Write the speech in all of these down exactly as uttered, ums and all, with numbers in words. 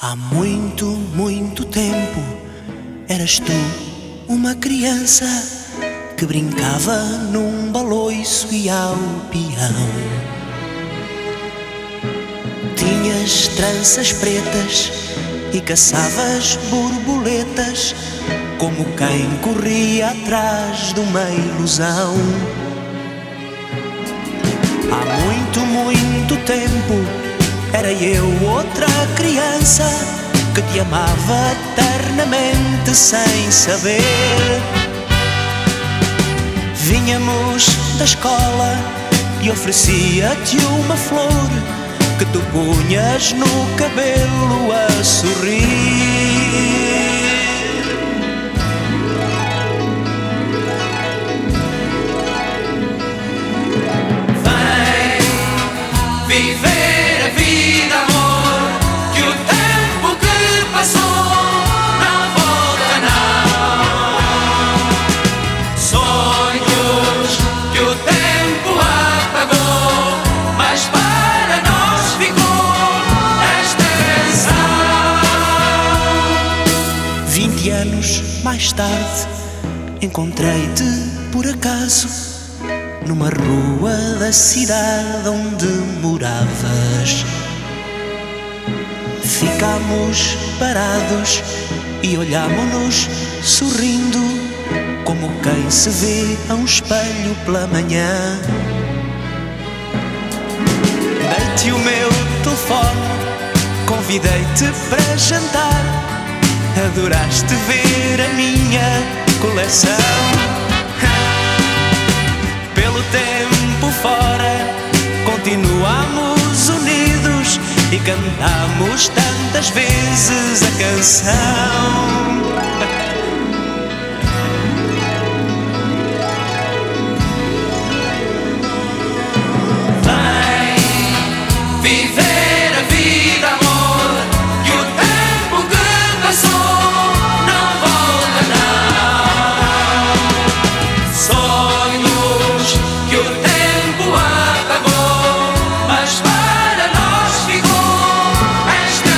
Há muito, muito tempo eras tu uma criança que brincava num baloiço e ao peão. Tinhas tranças pretas e caçavas borboletas como quem corria atrás de uma ilusão. Há muito, muito tempo era eu outra criança que te amava eternamente sem saber. Vinhamos da escola e oferecia-te uma flor que tu punhas no cabelo a sorrir. Vem viver a vida, amor, que o tempo que passou não volta não. Sonhos que o tempo apagou, mas para nós ficou esta canção. Vinte anos mais tarde encontrei-te por acaso numa rua da cidade onde moravas. Ficámos parados e olhámo-nos sorrindo, como quem se vê a um espelho pela manhã. Dei-te o meu telefone, convidei-te para jantar. Adoraste ver a minha coleção. Pelo tempo fora, continuamos unidos e cantamos tantas vezes a canção. Vem viver a vida, amor, que o tempo que passou não volta não. Sonhos que o tempo apagou, mas para nós ficou esta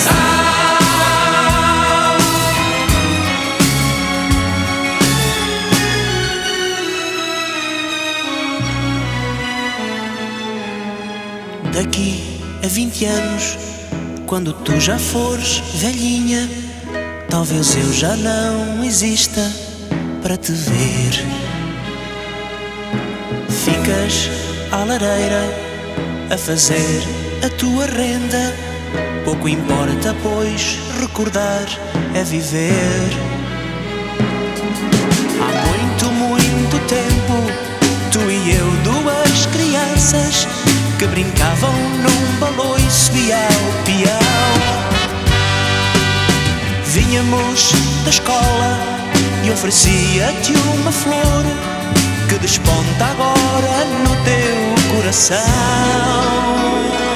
canção. Daqui a vinte anos, quando tu já fores velhinha, talvez eu já não exista para te ver. Ficas à lareira a fazer a tua renda, pouco importa, pois recordar é viver. Há muito, muito tempo, tu e eu, duas crianças que brincavam num baloiço e ao peão. Vinhamos da escola e oferecia-te uma flor que desponta agora no teu coração.